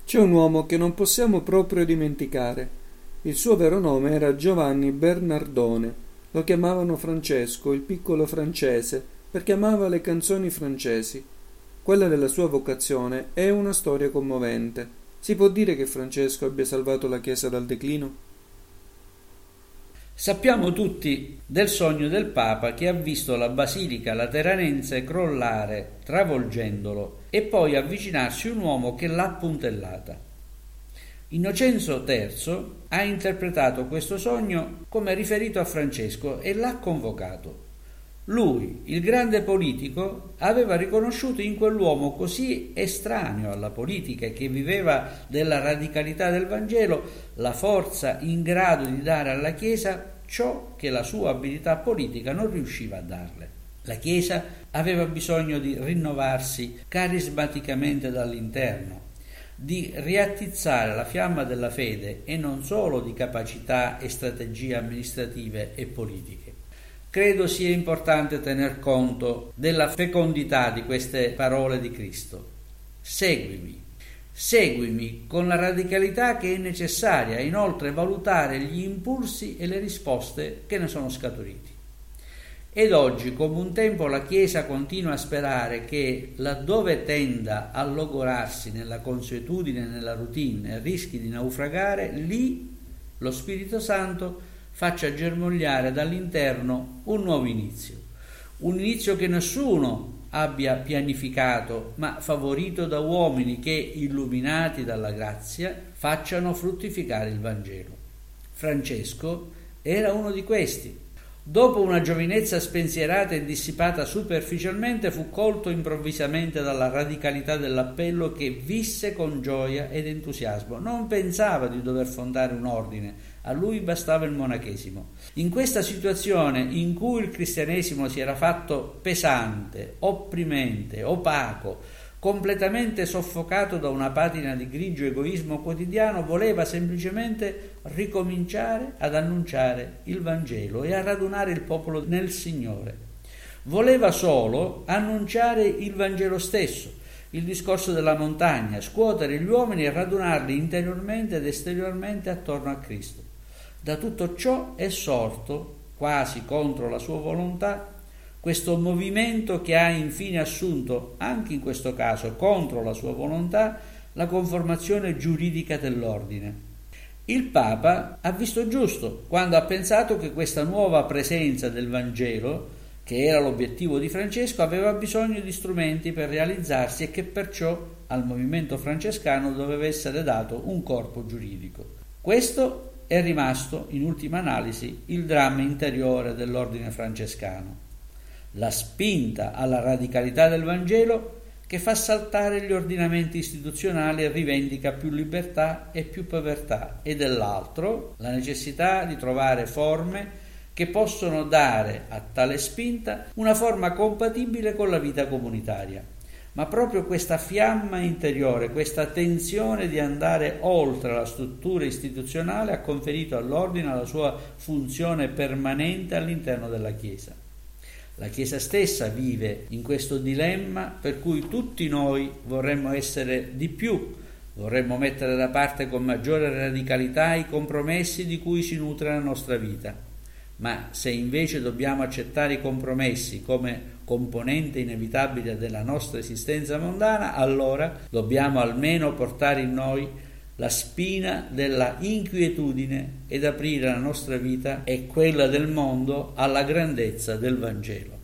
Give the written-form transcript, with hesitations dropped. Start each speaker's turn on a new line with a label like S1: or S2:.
S1: C'è un uomo che non possiamo proprio dimenticare. Il suo vero nome era Giovanni Bernardone. Lo chiamavano Francesco, il piccolo francese, perché amava le canzoni francesi. Quella della sua vocazione è una storia commovente. Si può dire che Francesco abbia salvato la Chiesa dal declino?
S2: Sappiamo tutti del sogno del Papa che ha visto la Basilica Lateranense crollare travolgendolo e poi avvicinarsi un uomo che l'ha puntellata. Innocenzo III ha interpretato questo sogno come riferito a Francesco e l'ha convocato. Lui, il grande politico, aveva riconosciuto in quell'uomo così estraneo alla politica e che viveva della radicalità del Vangelo la forza in grado di dare alla Chiesa ciò che la sua abilità politica non riusciva a darle. La Chiesa aveva bisogno di rinnovarsi carismaticamente dall'interno, di riattizzare la fiamma della fede e non solo di capacità e strategie amministrative e politiche. Credo sia importante tener conto della fecondità di queste parole di Cristo. Seguimi con la radicalità che è necessaria e inoltre valutare gli impulsi e le risposte che ne sono scaturiti. Ed oggi, come un tempo, la Chiesa continua a sperare che laddove tenda a logorarsi nella consuetudine e nella routine e rischi di naufragare, lì lo Spirito Santo faccia germogliare dall'interno un nuovo inizio, un inizio che nessuno abbia pianificato, ma favorito da uomini che, illuminati dalla grazia, facciano fruttificare il Vangelo. Francesco era uno di questi. Dopo una giovinezza spensierata e dissipata superficialmente, fu colto improvvisamente dalla radicalità dell'appello che visse con gioia ed entusiasmo. Non pensava di dover fondare un ordine, a lui bastava il monachesimo. In questa situazione in cui il cristianesimo si era fatto pesante, opprimente, opaco, completamente soffocato da una patina di grigio egoismo quotidiano, voleva semplicemente ricominciare ad annunciare il Vangelo e a radunare il popolo nel Signore. Voleva solo annunciare il Vangelo stesso, il discorso della montagna, scuotere gli uomini e radunarli interiormente ed esteriormente attorno a Cristo. Da tutto ciò è sorto, quasi contro la sua volontà, questo movimento che ha infine assunto, anche in questo caso contro la sua volontà, la conformazione giuridica dell'ordine. Il Papa ha visto giusto quando ha pensato che questa nuova presenza del Vangelo, che era l'obiettivo di Francesco, aveva bisogno di strumenti per realizzarsi e che perciò al movimento francescano doveva essere dato un corpo giuridico. Questo è rimasto, in ultima analisi, il dramma interiore dell'ordine francescano. La spinta alla radicalità del Vangelo che fa saltare gli ordinamenti istituzionali e rivendica più libertà e più povertà, e dall'altro la necessità di trovare forme che possono dare a tale spinta una forma compatibile con la vita comunitaria. Ma proprio questa fiamma interiore, questa tensione di andare oltre la struttura istituzionale ha conferito all'ordine la sua funzione permanente all'interno della Chiesa. La Chiesa stessa vive in questo dilemma per cui tutti noi vorremmo essere di più, vorremmo mettere da parte con maggiore radicalità i compromessi di cui si nutre la nostra vita. Ma se invece dobbiamo accettare i compromessi come componente inevitabile della nostra esistenza mondana, allora dobbiamo almeno portare in noi la spina della inquietudine ed aprire la nostra vita e quella del mondo alla grandezza del Vangelo.